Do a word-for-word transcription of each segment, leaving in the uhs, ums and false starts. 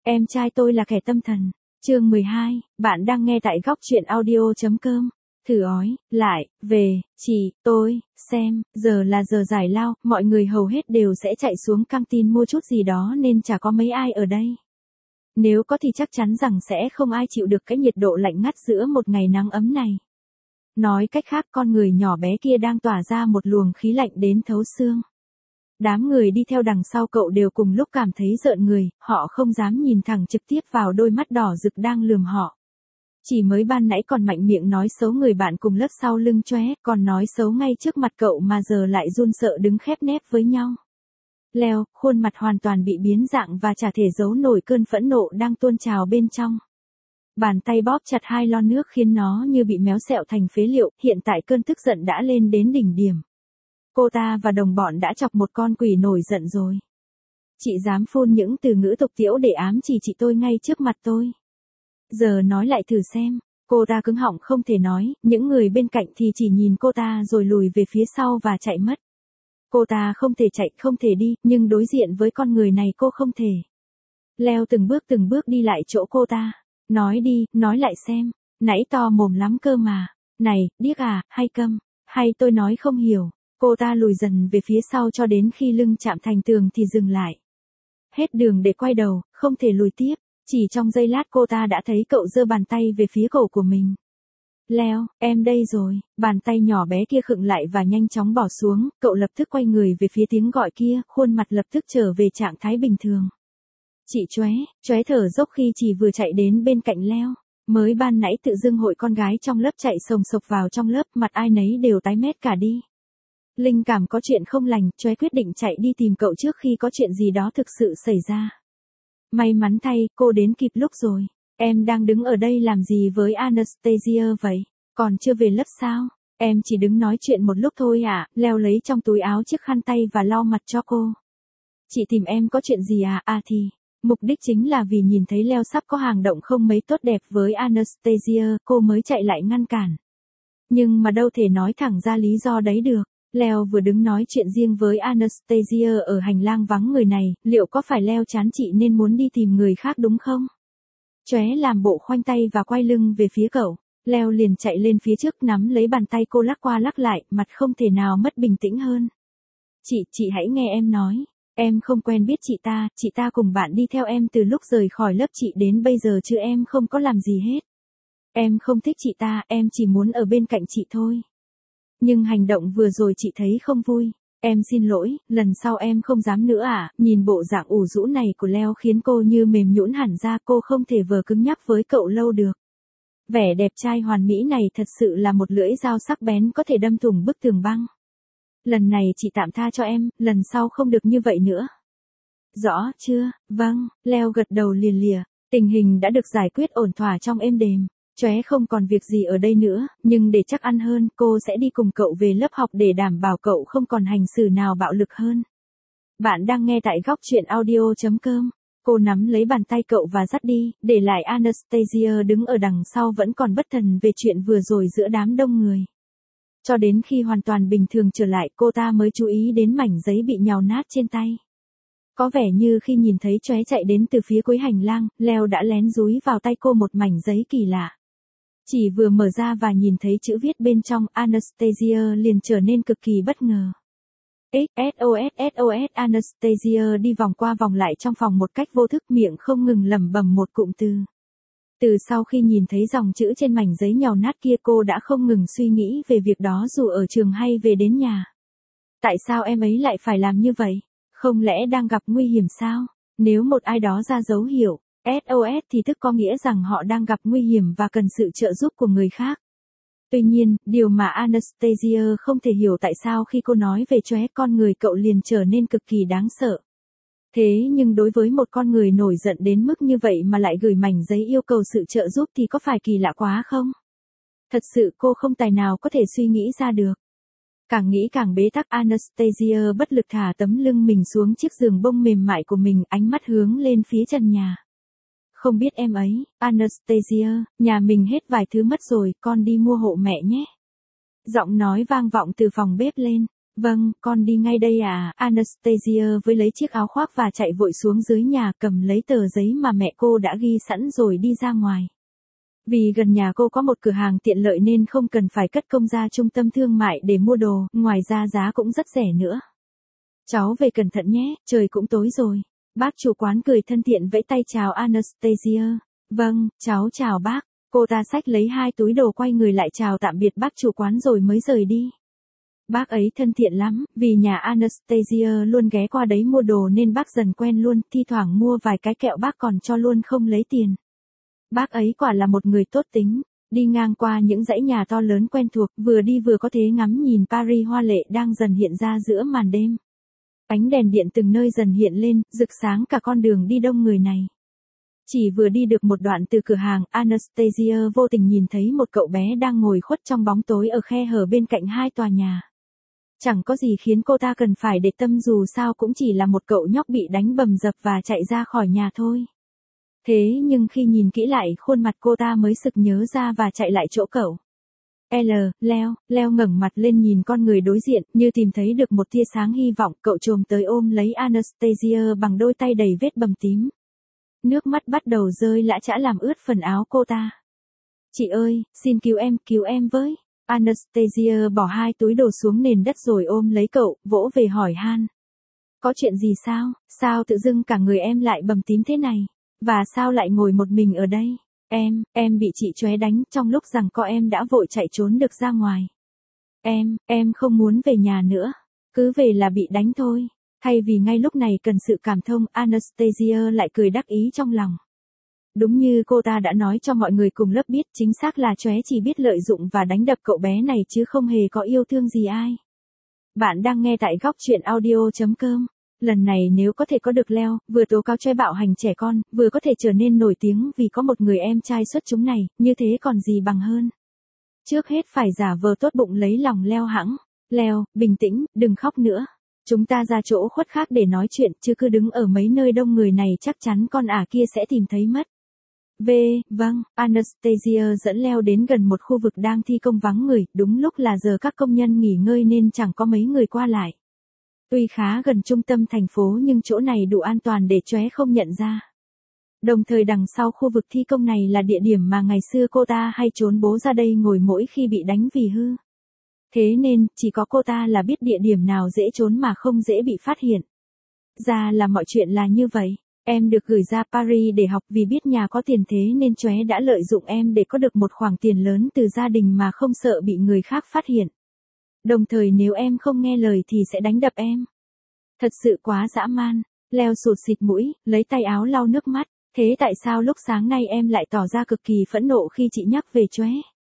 Em trai tôi là kẻ tâm thần. Chương mười hai, bạn đang nghe tại góc truyện audio.com. Thử ói, lại, về, chỉ, tôi, xem, giờ là giờ giải lao, mọi người hầu hết đều sẽ chạy xuống căng tin mua chút gì đó nên chả có mấy ai ở đây. Nếu có thì chắc chắn rằng sẽ không ai chịu được cái nhiệt độ lạnh ngắt giữa một ngày nắng ấm này. Nói cách khác, con người nhỏ bé kia đang tỏa ra một luồng khí lạnh đến thấu xương. Đám người đi theo đằng sau cậu đều cùng lúc cảm thấy rợn người, họ không dám nhìn thẳng trực tiếp vào đôi mắt đỏ rực đang lườm họ. Chỉ mới ban nãy còn mạnh miệng nói xấu người bạn cùng lớp sau lưng chóe, còn nói xấu ngay trước mặt cậu mà giờ lại run sợ đứng khép nép với nhau. Leo, khuôn mặt hoàn toàn bị biến dạng và chả thể giấu nổi cơn phẫn nộ đang tuôn trào bên trong. Bàn tay bóp chặt hai lon nước khiến nó như bị méo xẹo thành phế liệu, hiện tại cơn tức giận đã lên đến đỉnh điểm. Cô ta và đồng bọn đã chọc một con quỷ nổi giận rồi. Chị dám phun những từ ngữ tục tiễu để ám chỉ chị tôi ngay trước mặt tôi. Giờ nói lại thử xem. Cô ta cứng họng không thể nói, những người bên cạnh thì chỉ nhìn cô ta rồi lùi về phía sau và chạy mất. Cô ta không thể chạy, không thể đi, nhưng đối diện với con người này cô không thể. Leo từng bước từng bước đi lại chỗ cô ta. Nói đi, nói lại xem. Nãy to mồm lắm cơ mà. Này, điếc à, hay câm, hay tôi nói không hiểu. Cô ta lùi dần về phía sau cho đến khi lưng chạm thành tường thì dừng lại. Hết đường để quay đầu, không thể lùi tiếp. Chỉ trong giây lát cô ta đã thấy cậu giơ bàn tay về phía cổ của mình. Leo, em đây rồi. Bàn tay nhỏ bé kia khựng lại và nhanh chóng bỏ xuống, cậu lập tức quay người về phía tiếng gọi kia, khuôn mặt lập tức trở về trạng thái bình thường. Chị chóe, chóe thở dốc khi chỉ vừa chạy đến bên cạnh Leo. Mới ban nãy tự dưng hội con gái trong lớp chạy sồng sộc vào trong lớp, mặt ai nấy đều tái mét cả đi. Linh cảm có chuyện không lành, chóe quyết định chạy đi tìm cậu trước khi có chuyện gì đó thực sự xảy ra. May mắn thay, cô đến kịp lúc rồi. Em đang đứng ở đây làm gì với Anastasia vậy? Còn chưa về lớp sao? Em chỉ đứng nói chuyện một lúc thôi à? Leo lấy trong túi áo chiếc khăn tay và lau mặt cho cô. Chị tìm em có chuyện gì à? À thì, mục đích chính là vì nhìn thấy Leo sắp có hành động không mấy tốt đẹp với Anastasia, cô mới chạy lại ngăn cản. Nhưng mà đâu thể nói thẳng ra lý do đấy được. Leo vừa đứng nói chuyện riêng với Anastasia ở hành lang vắng người này, liệu có phải Leo chán chị nên muốn đi tìm người khác đúng không? Chóe làm bộ khoanh tay và quay lưng về phía cậu. Leo liền chạy lên phía trước nắm lấy bàn tay cô lắc qua lắc lại, mặt không thể nào mất bình tĩnh hơn. Chị, chị hãy nghe em nói. Em không quen biết chị ta, chị ta cùng bạn đi theo em từ lúc rời khỏi lớp chị đến bây giờ chứ em không có làm gì hết. Em không thích chị ta, em chỉ muốn ở bên cạnh chị thôi. Nhưng hành động vừa rồi chị thấy không vui. Em xin lỗi, lần sau em không dám nữa à? Nhìn bộ dạng ủ rũ này của Leo khiến cô như mềm nhũn hẳn ra, cô không thể vờ cứng nhắc với cậu lâu được. Vẻ đẹp trai hoàn mỹ này thật sự là một lưỡi dao sắc bén có thể đâm thủng bức tường băng. Lần này chị tạm tha cho em, lần sau không được như vậy nữa. Rõ chưa? Vâng, Leo gật đầu liền lìa. Tình hình đã được giải quyết ổn thỏa trong êm đềm. Chóe không còn việc gì ở đây nữa, nhưng để chắc ăn hơn, cô sẽ đi cùng cậu về lớp học để đảm bảo cậu không còn hành xử nào bạo lực hơn. Bạn đang nghe tại góc truyện audio.com. Cô nắm lấy bàn tay cậu và dắt đi, để lại Anastasia đứng ở đằng sau vẫn còn bất thần về chuyện vừa rồi giữa đám đông người. Cho đến khi hoàn toàn bình thường trở lại, cô ta mới chú ý đến mảnh giấy bị nhào nát trên tay. Có vẻ như khi nhìn thấy chóe chạy đến từ phía cuối hành lang, Leo đã lén dúi vào tay cô một mảnh giấy kỳ lạ. Chỉ vừa mở ra và nhìn thấy chữ viết bên trong, Anastasia liền trở nên cực kỳ bất ngờ. ét o ét ét o ét Anastasia đi vòng qua vòng lại trong phòng một cách vô thức, miệng không ngừng lẩm bẩm một cụm từ. Từ sau khi nhìn thấy dòng chữ trên mảnh giấy nhào nát kia, cô đã không ngừng suy nghĩ về việc đó dù ở trường hay về đến nhà. Tại sao em ấy lại phải làm như vậy? Không lẽ đang gặp nguy hiểm sao? Nếu một ai đó ra dấu hiệu ét o ét thì tức có nghĩa rằng họ đang gặp nguy hiểm và cần sự trợ giúp của người khác. Tuy nhiên, điều mà Anastasia không thể hiểu tại sao khi cô nói về chóe, con người cậu liền trở nên cực kỳ đáng sợ. Thế nhưng đối với một con người nổi giận đến mức như vậy mà lại gửi mảnh giấy yêu cầu sự trợ giúp thì có phải kỳ lạ quá không? Thật sự cô không tài nào có thể suy nghĩ ra được. Càng nghĩ càng bế tắc, Anastasia bất lực thả tấm lưng mình xuống chiếc giường bông mềm mại của mình, ánh mắt hướng lên phía trần nhà. Không biết em ấy, Anastasia, nhà mình hết vài thứ mất rồi, con đi mua hộ mẹ nhé. Giọng nói vang vọng từ phòng bếp lên. Vâng, con đi ngay đây à, Anastasia với lấy chiếc áo khoác và chạy vội xuống dưới nhà cầm lấy tờ giấy mà mẹ cô đã ghi sẵn rồi đi ra ngoài. Vì gần nhà cô có một cửa hàng tiện lợi nên không cần phải cất công ra trung tâm thương mại để mua đồ, ngoài ra giá cũng rất rẻ nữa. Cháu về cẩn thận nhé, trời cũng tối rồi. Bác chủ quán cười thân thiện vẫy tay chào Anastasia. Vâng, cháu chào bác. Cô ta xách lấy hai túi đồ quay người lại chào tạm biệt bác chủ quán rồi mới rời đi. Bác ấy thân thiện lắm, vì nhà Anastasia luôn ghé qua đấy mua đồ nên bác dần quen luôn, thi thoảng mua vài cái kẹo bác còn cho luôn không lấy tiền. Bác ấy quả là một người tốt tính, đi ngang qua những dãy nhà to lớn quen thuộc, vừa đi vừa có thể ngắm nhìn Paris hoa lệ đang dần hiện ra giữa màn đêm. Ánh đèn điện từng nơi dần hiện lên, rực sáng cả con đường đi đông người này. Chỉ vừa đi được một đoạn từ cửa hàng, Anastasia vô tình nhìn thấy một cậu bé đang ngồi khuất trong bóng tối ở khe hở bên cạnh hai tòa nhà. Chẳng có gì khiến cô ta cần phải để tâm dù sao cũng chỉ là một cậu nhóc bị đánh bầm dập và chạy ra khỏi nhà thôi. Thế nhưng khi nhìn kỹ lại khuôn mặt cô ta mới sực nhớ ra và chạy lại chỗ cậu. L, Leo, Leo ngẩng mặt lên nhìn con người đối diện, như tìm thấy được một tia sáng hy vọng, cậu chồm tới ôm lấy Anastasia bằng đôi tay đầy vết bầm tím. Nước mắt bắt đầu rơi lã chã làm ướt phần áo cô ta. Chị ơi, xin cứu em, cứu em với. Anastasia bỏ hai túi đồ xuống nền đất rồi ôm lấy cậu, vỗ về hỏi han. Có chuyện gì sao, sao tự dưng cả người em lại bầm tím thế này? Và sao lại ngồi một mình ở đây? Em, em bị chị chóe đánh, trong lúc giằng co em đã vội chạy trốn được ra ngoài. Em, em không muốn về nhà nữa. Cứ về là bị đánh thôi. Thay vì ngay lúc này cần sự cảm thông, Anastasia lại cười đắc ý trong lòng. Đúng như cô ta đã nói cho mọi người cùng lớp biết, chính xác là chóe chỉ biết lợi dụng và đánh đập cậu bé này chứ không hề có yêu thương gì ai. Bạn đang nghe tại góc truyện audio chấm com. Lần này nếu có thể có được Leo, vừa tố cáo chóe bạo hành trẻ con, vừa có thể trở nên nổi tiếng vì có một người em trai xuất chúng này, như thế còn gì bằng hơn. Trước hết phải giả vờ tốt bụng lấy lòng Leo hẵng. Leo, bình tĩnh, đừng khóc nữa. Chúng ta ra chỗ khuất khác để nói chuyện, chứ cứ đứng ở mấy nơi đông người này chắc chắn con ả kia sẽ tìm thấy mất. V, vâng, Anastasia dẫn Leo đến gần một khu vực đang thi công vắng người, đúng lúc là giờ các công nhân nghỉ ngơi nên chẳng có mấy người qua lại. Tuy khá gần trung tâm thành phố nhưng chỗ này đủ an toàn để chóe không nhận ra. Đồng thời đằng sau khu vực thi công này là địa điểm mà ngày xưa cô ta hay trốn bố ra đây ngồi mỗi khi bị đánh vì hư. Thế nên, chỉ có cô ta là biết địa điểm nào dễ trốn mà không dễ bị phát hiện. Ra là mọi chuyện là như vậy. Em được gửi ra Paris để học vì biết nhà có tiền thế nên chóe đã lợi dụng em để có được một khoản tiền lớn từ gia đình mà không sợ bị người khác phát hiện. Đồng thời nếu em không nghe lời thì sẽ đánh đập em. Thật sự quá dã man. Leo sụt xịt mũi, lấy tay áo lau nước mắt. Thế tại sao lúc sáng nay em lại tỏ ra cực kỳ phẫn nộ khi chị nhắc về chóe?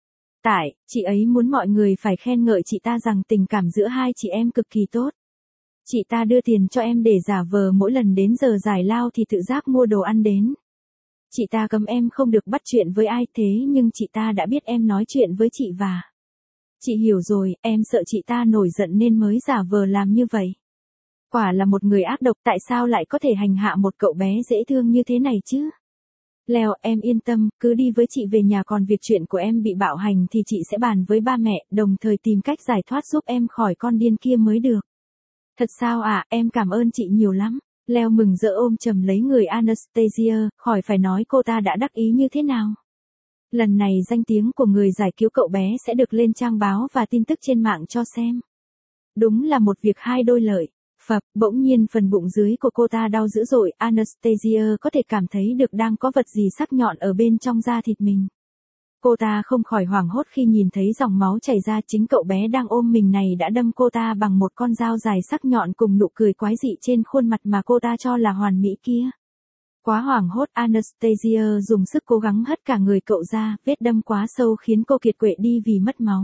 Tại, chị ấy muốn mọi người phải khen ngợi chị ta rằng tình cảm giữa hai chị em cực kỳ tốt. Chị ta đưa tiền cho em để giả vờ mỗi lần đến giờ giải lao thì tự giác mua đồ ăn đến. Chị ta cấm em không được bắt chuyện với ai thế nhưng chị ta đã biết em nói chuyện với chị và... Chị hiểu rồi, em sợ chị ta nổi giận nên mới giả vờ làm như vậy. Quả là một người ác độc, tại sao lại có thể hành hạ một cậu bé dễ thương như thế này chứ? Leo, em yên tâm, cứ đi với chị về nhà, còn việc chuyện của em bị bạo hành thì chị sẽ bàn với ba mẹ, đồng thời tìm cách giải thoát giúp em khỏi con điên kia mới được. Thật sao ạ, à, em cảm ơn chị nhiều lắm. Leo mừng rỡ ôm chầm lấy người Anastasia, khỏi phải nói cô ta đã đắc ý như thế nào. Lần này danh tiếng của người giải cứu cậu bé sẽ được lên trang báo và tin tức trên mạng cho xem. Đúng là một việc hai đôi lợi. Phập, bỗng nhiên phần bụng dưới của cô ta đau dữ dội, Anastasia có thể cảm thấy được đang có vật gì sắc nhọn ở bên trong da thịt mình. Cô ta không khỏi hoảng hốt khi nhìn thấy dòng máu chảy ra, chính cậu bé đang ôm mình này đã đâm cô ta bằng một con dao dài sắc nhọn cùng nụ cười quái dị trên khuôn mặt mà cô ta cho là hoàn mỹ kia. Quá hoảng hốt, Anastasia dùng sức cố gắng hất cả người cậu ra, vết đâm quá sâu khiến cô kiệt quệ đi vì mất máu.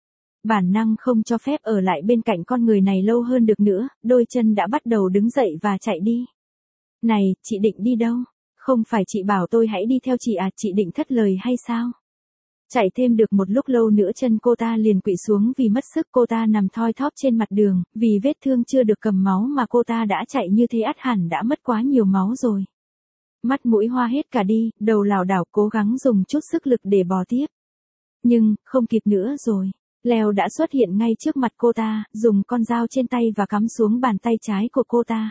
Bản năng không cho phép ở lại bên cạnh con người này lâu hơn được nữa, đôi chân đã bắt đầu đứng dậy và chạy đi. Này, chị định đi đâu? Không phải chị bảo tôi hãy đi theo chị à, chị định thất lời hay sao? Chạy thêm được một lúc lâu nữa chân cô ta liền quỵ xuống vì mất sức, cô ta nằm thoi thóp trên mặt đường, vì vết thương chưa được cầm máu mà cô ta đã chạy như thế ắt hẳn đã mất quá nhiều máu rồi. Mắt mũi hoa hết cả đi, đầu lảo đảo cố gắng dùng chút sức lực để bò tiếp. Nhưng, không kịp nữa rồi. Leo đã xuất hiện ngay trước mặt cô ta, dùng con dao trên tay và cắm xuống bàn tay trái của cô ta.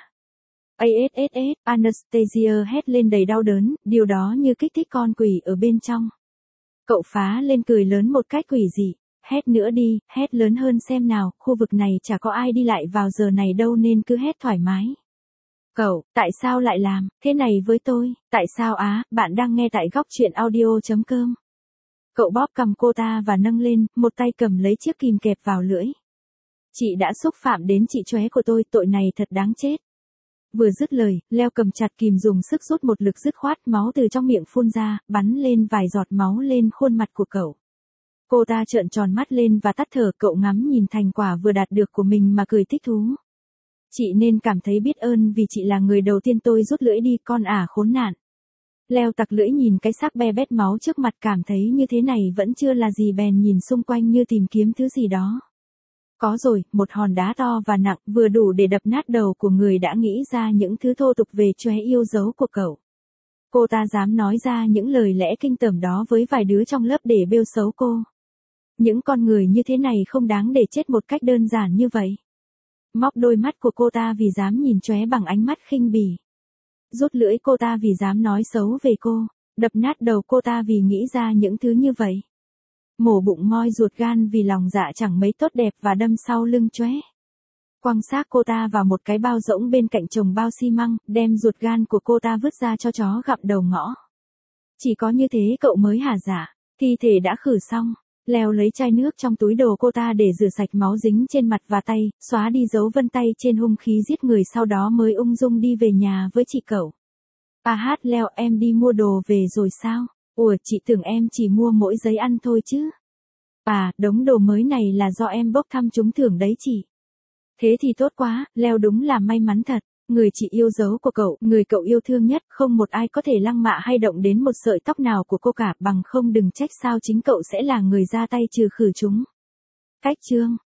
Ass, Anastasia hét lên đầy đau đớn, điều đó như kích thích con quỷ ở bên trong. Cậu phá lên cười lớn một cách quỷ dị. Hét nữa đi, hét lớn hơn xem nào, khu vực này chả có ai đi lại vào giờ này đâu nên cứ hét thoải mái. Cậu, tại sao lại làm thế này với tôi? Tại sao á, bạn đang nghe tại góc chuyện audio chấm com. Cậu bóp cầm cô ta và nâng lên, một tay cầm lấy chiếc kìm kẹp vào lưỡi. Chị đã xúc phạm đến chị chóe của tôi, tội này thật đáng chết. Vừa dứt lời, Leo cầm chặt kìm dùng sức rút một lực dứt khoát, máu từ trong miệng phun ra, bắn lên vài giọt máu lên khuôn mặt của cậu. Cô ta trợn tròn mắt lên và tắt thở, cậu ngắm nhìn thành quả vừa đạt được của mình mà cười thích thú. Chị nên cảm thấy biết ơn vì chị là người đầu tiên tôi rút lưỡi đi, con ả khốn nạn. Leo tặc lưỡi nhìn cái xác be bét máu trước mặt, cảm thấy như thế này vẫn chưa là gì bèn nhìn xung quanh như tìm kiếm thứ gì đó. Có rồi, một hòn đá to và nặng, vừa đủ để đập nát đầu của người đã nghĩ ra những thứ thô tục về chóe yêu dấu của cậu. Cô ta dám nói ra những lời lẽ kinh tởm đó với vài đứa trong lớp để bêu xấu cô. Những con người như thế này không đáng để chết một cách đơn giản như vậy. Móc đôi mắt của cô ta vì dám nhìn chóe bằng ánh mắt khinh bỉ. Rút lưỡi cô ta vì dám nói xấu về cô. Đập nát đầu cô ta vì nghĩ ra những thứ như vậy. Mổ bụng moi ruột gan vì lòng dạ chẳng mấy tốt đẹp và đâm sau lưng chóe. Quăng xác cô ta vào một cái bao rỗng bên cạnh chồng bao xi măng, đem ruột gan của cô ta vứt ra cho chó gặm đầu ngõ. Chỉ có như thế cậu mới hả dạ? Thi thể đã khử xong. Leo lấy chai nước trong túi đồ cô ta để rửa sạch máu dính trên mặt và tay, xóa đi dấu vân tay trên hung khí giết người, sau đó mới ung dung đi về nhà với chị cậu. À hát, Leo, em đi mua đồ về rồi sao? Ủa, chị tưởng em chỉ mua mỗi giấy ăn thôi chứ. À, đống đồ mới này là do em bốc thăm trúng thưởng đấy chị. Thế thì tốt quá, Leo đúng là may mắn thật. Người chị yêu dấu của cậu, người cậu yêu thương nhất, không một ai có thể lăng mạ hay động đến một sợi tóc nào của cô cả, bằng không đừng trách sao chính cậu sẽ là người ra tay trừ khử chúng. Cách chương